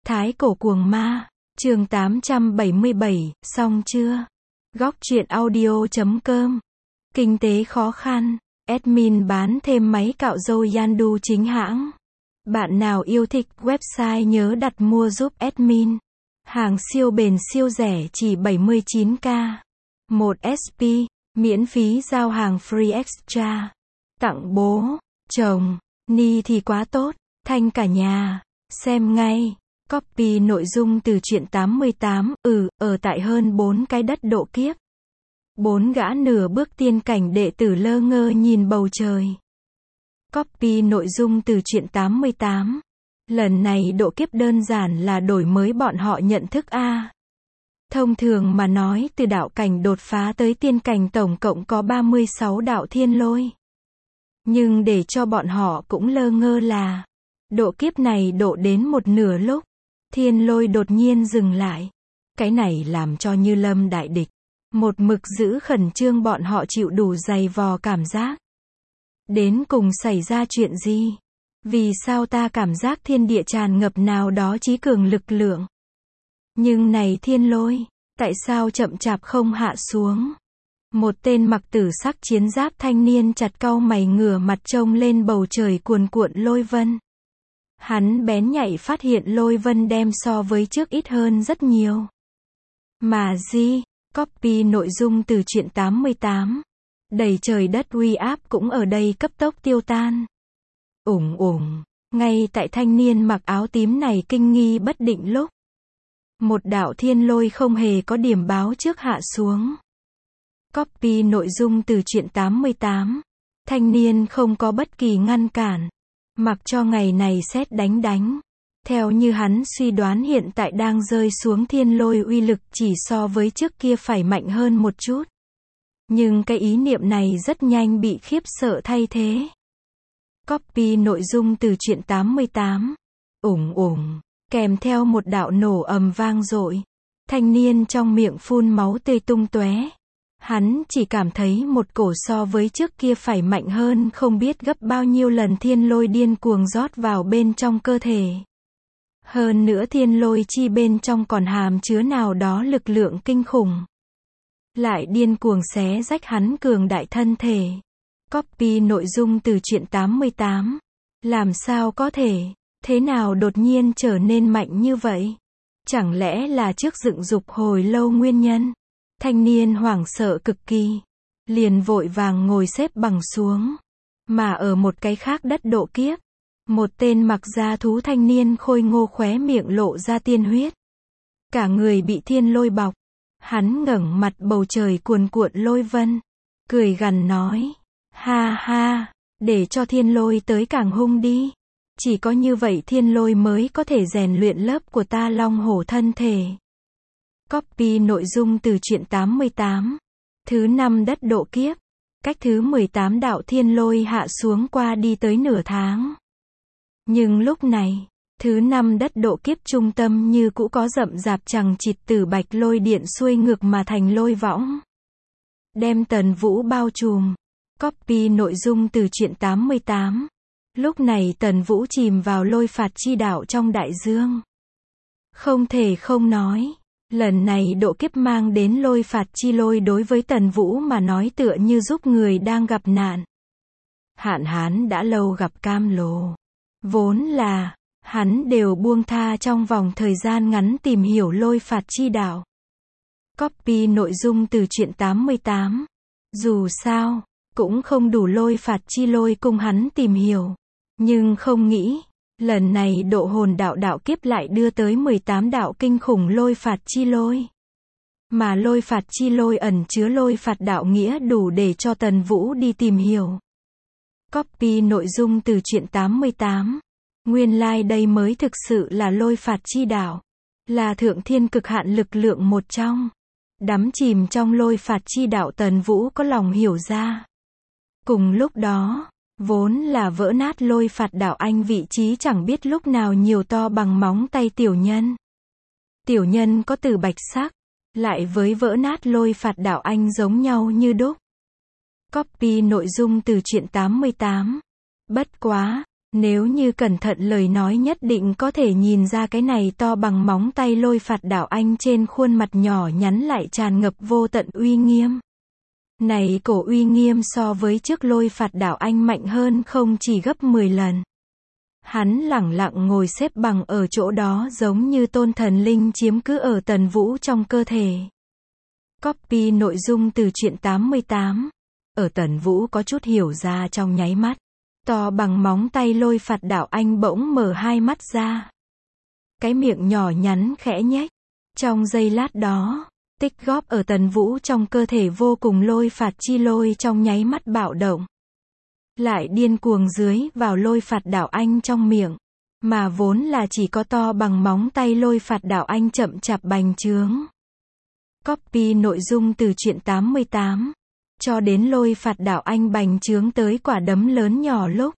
Thái cổ cuồng ma, chương 877, xong chưa? Góc truyện audio.com. Kinh tế khó khăn, admin bán thêm máy cạo râu Yandu chính hãng. Bạn nào yêu thích website nhớ đặt mua giúp admin. Hàng siêu bền siêu rẻ chỉ 79k. 1 SP, miễn phí giao hàng free extra. Tặng bố, chồng, ni thì quá tốt, thanh cả nhà. Xem ngay. Copy nội dung từ truyện 88, ở tại hơn 4 cái đất độ kiếp. 4 gã nửa bước tiên cảnh đệ tử lơ ngơ nhìn bầu trời. Copy nội dung từ truyện 88. Lần này độ kiếp đơn giản là đổi mới bọn họ nhận thức a. Thông thường mà nói từ đạo cảnh đột phá tới tiên cảnh tổng cộng có 36 đạo thiên lôi. Nhưng để cho bọn họ cũng lơ ngơ là độ kiếp này độ đến một nửa lúc, thiên lôi đột nhiên dừng lại. Cái này làm cho Như Lâm đại địch một mực giữ khẩn trương bọn họ chịu đủ dày vò cảm giác. Đến cùng xảy ra chuyện gì? Vì sao ta cảm giác thiên địa tràn ngập nào đó trí cường lực lượng? Nhưng này thiên lôi, tại sao chậm chạp không hạ xuống? Một tên mặc tử sắc chiến giáp thanh niên chặt cau mày ngửa mặt trông lên bầu trời cuồn cuộn lôi vân. Hắn bén nhạy phát hiện lôi vân đem so với trước ít hơn rất nhiều. Mà gì? Copy nội dung từ truyện 88. Đầy trời đất uy áp cũng ở đây cấp tốc tiêu tan. Ngay tại thanh niên mặc áo tím này kinh nghi bất định lúc, một đạo thiên lôi không hề có điểm báo trước hạ xuống. Copy nội dung từ truyện 88. Thanh niên không có bất kỳ ngăn cản, mặc cho ngày này sét đánh. Theo như hắn suy đoán hiện tại đang rơi xuống thiên lôi uy lực chỉ so với trước kia phải mạnh hơn một chút. Nhưng cái ý niệm này rất nhanh bị khiếp sợ thay thế. Copy nội dung từ truyện 88. Kèm theo một đạo nổ ầm vang dội. Thanh niên trong miệng phun máu tươi tung tóe. Hắn chỉ cảm thấy một cổ so với trước kia phải mạnh hơn không biết gấp bao nhiêu lần thiên lôi điên cuồng rót vào bên trong cơ thể. Hơn nữa thiên lôi chi bên trong còn hàm chứa nào đó lực lượng kinh khủng. Lại điên cuồng xé rách hắn cường đại thân thể. Copy nội dung từ truyện 88. Làm sao có thể? Thế nào đột nhiên trở nên mạnh như vậy? Chẳng lẽ là trước dựng dục hồi lâu nguyên nhân? Thanh niên hoảng sợ cực kỳ. Liền vội vàng ngồi xếp bằng xuống. Mà ở một cái khác đất độ kiếp, một tên mặc da thú thanh niên khôi ngô khóe miệng lộ ra tiên huyết. Cả người bị thiên lôi bọc. Hắn ngẩng mặt bầu trời cuồn cuộn lôi vân. Cười gằn nói. Ha ha, để cho thiên lôi tới càng hung đi. Chỉ có như vậy thiên lôi mới có thể rèn luyện lớp của ta long hổ thân thể. Copy nội dung từ truyện 88. Thứ 5 đất độ kiếp. Cách thứ 18 đạo thiên lôi hạ xuống qua đi tới nửa tháng. Nhưng lúc này, thứ 5 đất độ kiếp trung tâm như cũ có rậm rạp chằng chịt tử bạch lôi điện xuôi ngược mà thành lôi võng. Đem Tần Vũ bao trùm. Copy nội dung từ truyện 88. Lúc này Tần Vũ chìm vào lôi phạt chi đạo trong đại dương. Không thể không nói, lần này độ kiếp mang đến lôi phạt chi lôi đối với Tần Vũ mà nói tựa như giúp người đang gặp nạn. Hạn hán đã lâu gặp cam lồ. Vốn là, hắn đều buông tha trong vòng thời gian ngắn tìm hiểu lôi phạt chi đạo. Copy nội dung từ truyện 88. Dù sao, cũng không đủ lôi phạt chi lôi cùng hắn tìm hiểu. Nhưng không nghĩ, lần này độ hồn đạo kiếp lại đưa tới 18 đạo kinh khủng lôi phạt chi lôi. Mà lôi phạt chi lôi ẩn chứa lôi phạt đạo nghĩa đủ để cho Tần Vũ đi tìm hiểu. Copy nội dung từ truyện 88. Nguyên lai đây mới thực sự là lôi phạt chi đạo. Là thượng thiên cực hạn lực lượng một trong. Đắm chìm trong lôi phạt chi đạo Tần Vũ có lòng hiểu ra. Cùng lúc đó, vốn là vỡ nát lôi phạt đạo anh vị trí chẳng biết lúc nào nhiều to bằng móng tay tiểu nhân. Tiểu nhân có từ bạch sắc, lại với vỡ nát lôi phạt đạo anh giống nhau như đúc. Copy nội dung từ truyện 88. Bất quá, Nếu như cẩn thận lời nói nhất định có thể nhìn ra cái này to bằng móng tay lôi phạt đảo anh trên khuôn mặt nhỏ nhắn lại tràn ngập vô tận uy nghiêm. Này cổ uy nghiêm so với trước lôi phạt đảo anh mạnh hơn không chỉ gấp 10 lần. Hắn lẳng lặng ngồi xếp bằng ở chỗ đó giống như tôn thần linh chiếm cứ ở Tần Vũ trong cơ thể. Copy nội dung từ truyện 88. Ở Tần Vũ có chút hiểu ra trong nháy mắt. To bằng móng tay lôi phạt đảo anh bỗng mở hai mắt ra. Cái miệng nhỏ nhắn khẽ nhếch. Trong giây lát đó, tích góp ở Tần Vũ trong cơ thể vô cùng lôi phạt chi lôi trong nháy mắt bạo động. Lại điên cuồng dưới vào lôi phạt đảo anh trong miệng. Mà vốn là chỉ có to bằng móng tay lôi phạt đảo anh chậm chạp bành trướng. Copy nội dung từ truyện 88. Cho đến lôi phạt đảo anh bành trướng tới quả đấm lớn nhỏ lúc.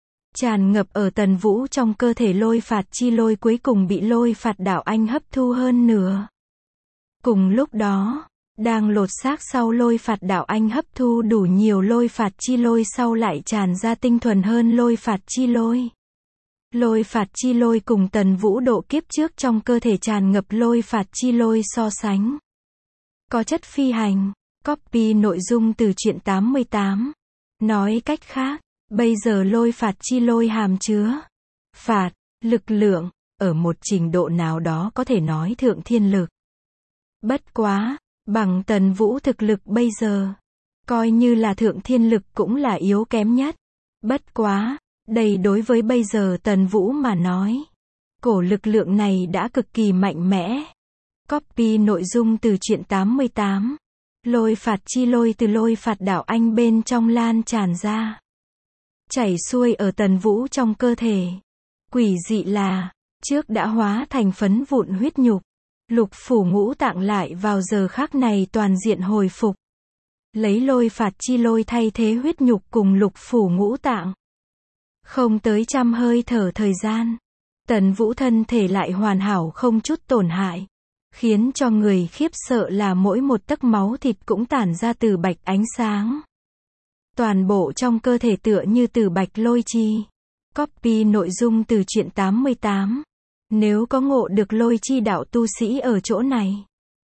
Tràn ngập ở Tần Vũ trong cơ thể lôi phạt chi lôi cuối cùng bị lôi phạt đảo anh hấp thu hơn nửa. Cùng lúc đó, đang lột xác sau lôi phạt đảo anh hấp thu đủ nhiều lôi phạt chi lôi sau lại tràn ra tinh thuần hơn lôi phạt chi lôi. Lôi phạt chi lôi cùng Tần Vũ độ kiếp trước trong cơ thể tràn ngập lôi phạt chi lôi so sánh. Có chất phi hành. Copy nội dung từ truyện 88. Nói cách khác, bây giờ lôi phạt chi lôi hàm chứa phạt, lực lượng, ở một trình độ nào đó có thể nói thượng thiên lực. Bất quá, bằng Tần Vũ thực lực bây giờ, coi như là thượng thiên lực cũng là yếu kém nhất. Bất quá, đây đối với bây giờ Tần Vũ mà nói, cổ lực lượng này đã cực kỳ mạnh mẽ. Copy nội dung từ truyện 88. Lôi phạt chi lôi từ lôi phạt đảo anh bên trong lan tràn ra. Chảy xuôi ở Tần Vũ trong cơ thể. Quỷ dị là, trước đã hóa thành phấn vụn huyết nhục. Lục phủ ngũ tạng lại vào giờ khắc này toàn diện hồi phục. Lấy lôi phạt chi lôi thay thế huyết nhục cùng lục phủ ngũ tạng. Không tới 100 hơi thở thời gian. Tần Vũ thân thể lại hoàn hảo không chút tổn hại. Khiến cho người khiếp sợ là mỗi một tấc máu thịt cũng tản ra từ bạch ánh sáng. Toàn bộ trong cơ thể tựa như từ bạch lôi chi. Copy nội dung từ truyện 88. Nếu có ngộ được lôi chi đạo tu sĩ ở chỗ này,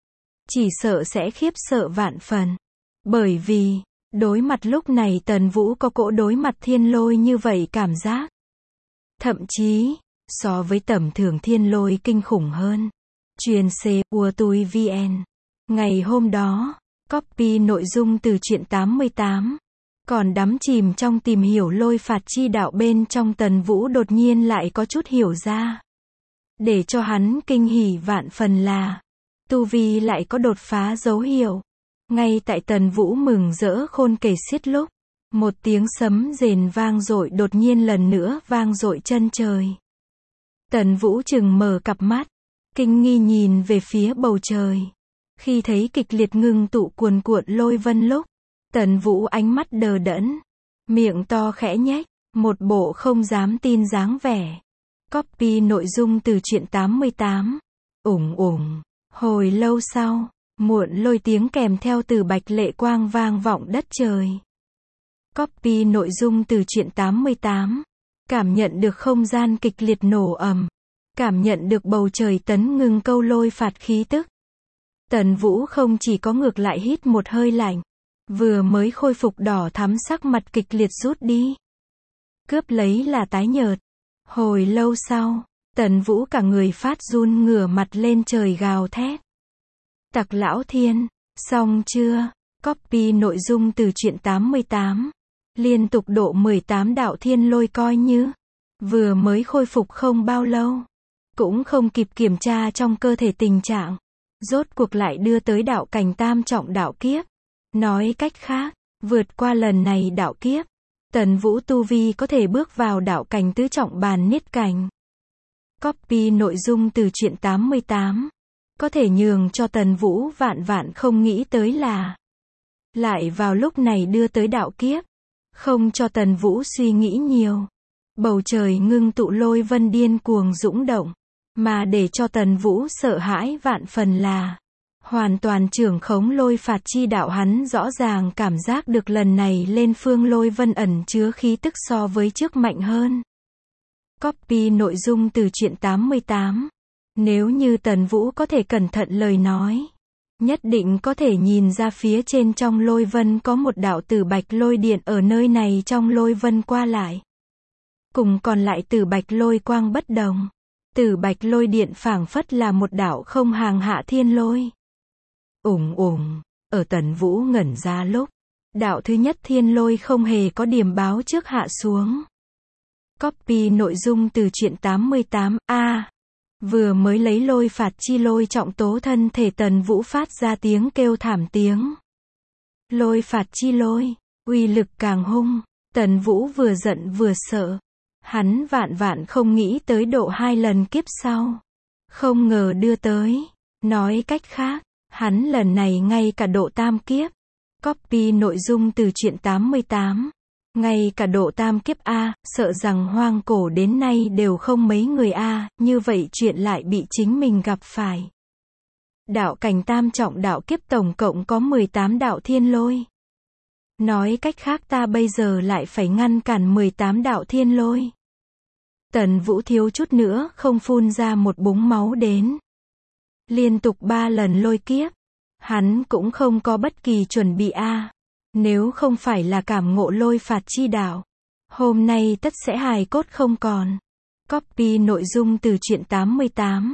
chỉ sợ sẽ khiếp sợ vạn phần. Bởi vì, đối mặt lúc này Tần Vũ có cỗ đối mặt thiên lôi như vậy cảm giác. Thậm chí, so với tầm thường thiên lôi kinh khủng hơn. Truyền C. Ua Tui VN. Ngày hôm đó, copy nội dung từ truyện 88. Còn đắm chìm trong tìm hiểu lôi phạt chi đạo bên trong Tần Vũ đột nhiên lại có chút hiểu ra. Để cho hắn kinh hỉ vạn phần là, tu vi lại có đột phá dấu hiệu. Ngay tại Tần Vũ mừng rỡ khôn kể xiết lúc, một tiếng sấm rền vang dội đột nhiên lần nữa vang dội chân trời. Tần Vũ chừng mở cặp mắt, kinh nghi nhìn về phía bầu trời. Khi thấy kịch liệt ngưng tụ cuồn cuộn lôi vân lúc, Tần Vũ ánh mắt đờ đẫn, miệng to khẽ nhếch, một bộ không dám tin dáng vẻ. Copy nội dung từ truyện 88. Hồi lâu sau, muộn lôi tiếng kèm theo từ bạch lệ quang vang vọng đất trời. Copy nội dung từ truyện 88. Cảm nhận được không gian kịch liệt nổ ầm. Cảm nhận được bầu trời tấn ngừng câu lôi phạt khí tức. Tần Vũ không chỉ có ngược lại hít một hơi lạnh. Vừa mới khôi phục đỏ thắm sắc mặt kịch liệt rút đi. Cướp lấy là tái nhợt. Hồi lâu sau, Tần Vũ cả người phát run ngửa mặt lên trời gào thét. Tặc lão thiên, xong chưa? Copy nội dung từ truyện 88. Liên tục độ 18 đạo thiên lôi coi như vừa mới khôi phục không bao lâu. Cũng không kịp kiểm tra trong cơ thể tình trạng. Rốt cuộc lại đưa tới đạo cảnh tam trọng đạo kiếp. Nói cách khác, vượt qua lần này đạo kiếp, Tần Vũ tu vi có thể bước vào đạo cảnh tứ trọng bàn niết cảnh. Copy nội dung từ truyện 88. Có thể nhường cho Tần Vũ vạn vạn không nghĩ tới là lại vào lúc này đưa tới đạo kiếp. Không cho Tần Vũ suy nghĩ nhiều. Bầu trời ngưng tụ lôi vân điên cuồng dũng động. Mà để cho Tần Vũ sợ hãi vạn phần là hoàn toàn trưởng khống lôi phạt chi đạo, hắn rõ ràng cảm giác được lần này lên phương lôi vân ẩn chứa khí tức so với trước mạnh hơn. Copy nội dung từ truyện 88. Nếu như Tần Vũ có thể cẩn thận lời nói, nhất định có thể nhìn ra phía trên trong lôi vân có một đạo tử bạch lôi điện ở nơi này trong lôi vân qua lại. Cùng còn lại tử bạch lôi quang bất đồng. Tử bạch lôi điện phảng phất là một đạo không hàng hạ thiên lôi. Ở Tần Vũ ngẩn ra lúc, đạo thứ nhất thiên lôi không hề có điểm báo trước hạ xuống. Copy nội dung từ truyện 88. Vừa mới lấy lôi phạt chi lôi trọng tố thân thể Tần Vũ phát ra tiếng kêu thảm tiếng. Lôi phạt chi lôi, uy lực càng hung. Tần Vũ vừa giận vừa sợ. Hắn vạn không nghĩ tới độ 2 lần kiếp sau. Không ngờ đưa tới. Nói cách khác, hắn lần này ngay cả độ tam kiếp. Copy nội dung từ truyện 88. Ngay cả độ tam kiếp sợ rằng hoang cổ đến nay đều không mấy người như vậy chuyện lại bị chính mình gặp phải. Đạo cảnh tam trọng đạo kiếp tổng cộng có 18 đạo thiên lôi. Nói cách khác ta bây giờ lại phải ngăn cản 18 đạo thiên lôi. Tần Vũ thiếu chút nữa không phun ra một búng máu đến. Liên tục 3 lần lôi kiếp. Hắn cũng không có bất kỳ chuẩn bị Nếu không phải là cảm ngộ lôi phạt chi đạo, hôm nay tất sẽ hài cốt không còn. Copy nội dung từ truyện 88.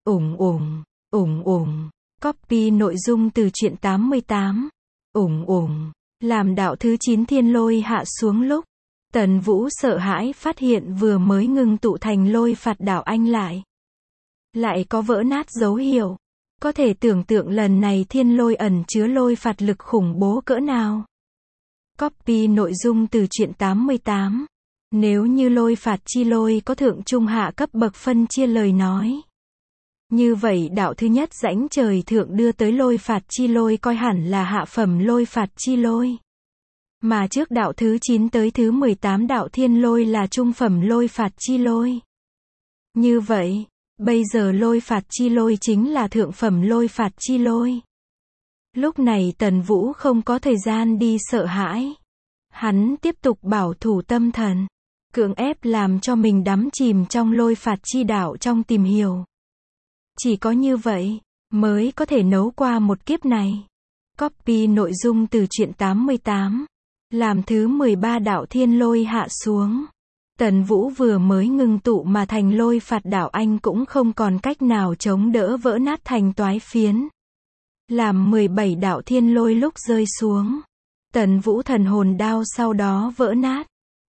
Copy nội dung từ truyện 88. Làm đạo thứ 9 thiên lôi hạ xuống lúc, Tần Vũ sợ hãi phát hiện vừa mới ngưng tụ thành lôi phạt đạo anh lại có vỡ nát dấu hiệu. Có thể tưởng tượng lần này thiên lôi ẩn chứa lôi phạt lực khủng bố cỡ nào. Copy nội dung từ truyện 88. Nếu như lôi phạt chi lôi có thượng trung hạ cấp bậc phân chia lời nói, như vậy đạo thứ nhất rãnh trời thượng đưa tới lôi phạt chi lôi coi hẳn là hạ phẩm lôi phạt chi lôi. Mà trước đạo thứ 9 tới thứ 18 đạo thiên lôi là trung phẩm lôi phạt chi lôi. Như vậy, bây giờ lôi phạt chi lôi chính là thượng phẩm lôi phạt chi lôi. Lúc này Tần Vũ không có thời gian đi sợ hãi. Hắn tiếp tục bảo thủ tâm thần, cưỡng ép làm cho mình đắm chìm trong lôi phạt chi đạo trong tìm hiểu. Chỉ có như vậy, mới có thể nấu qua một kiếp này. Copy nội dung từ truyện 88. Làm thứ 13 đạo thiên lôi hạ xuống. Tần Vũ vừa mới ngưng tụ mà thành lôi phạt đạo anh cũng không còn cách nào chống đỡ vỡ nát thành toái phiến. Làm 17 đạo thiên lôi lúc rơi xuống. Tần Vũ thần hồn đao sau đó vỡ nát.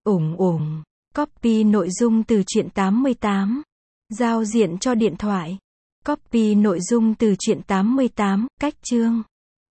Copy nội dung từ truyện 88. Giao diện cho điện thoại. Copy nội dung từ truyện 88, cách chương.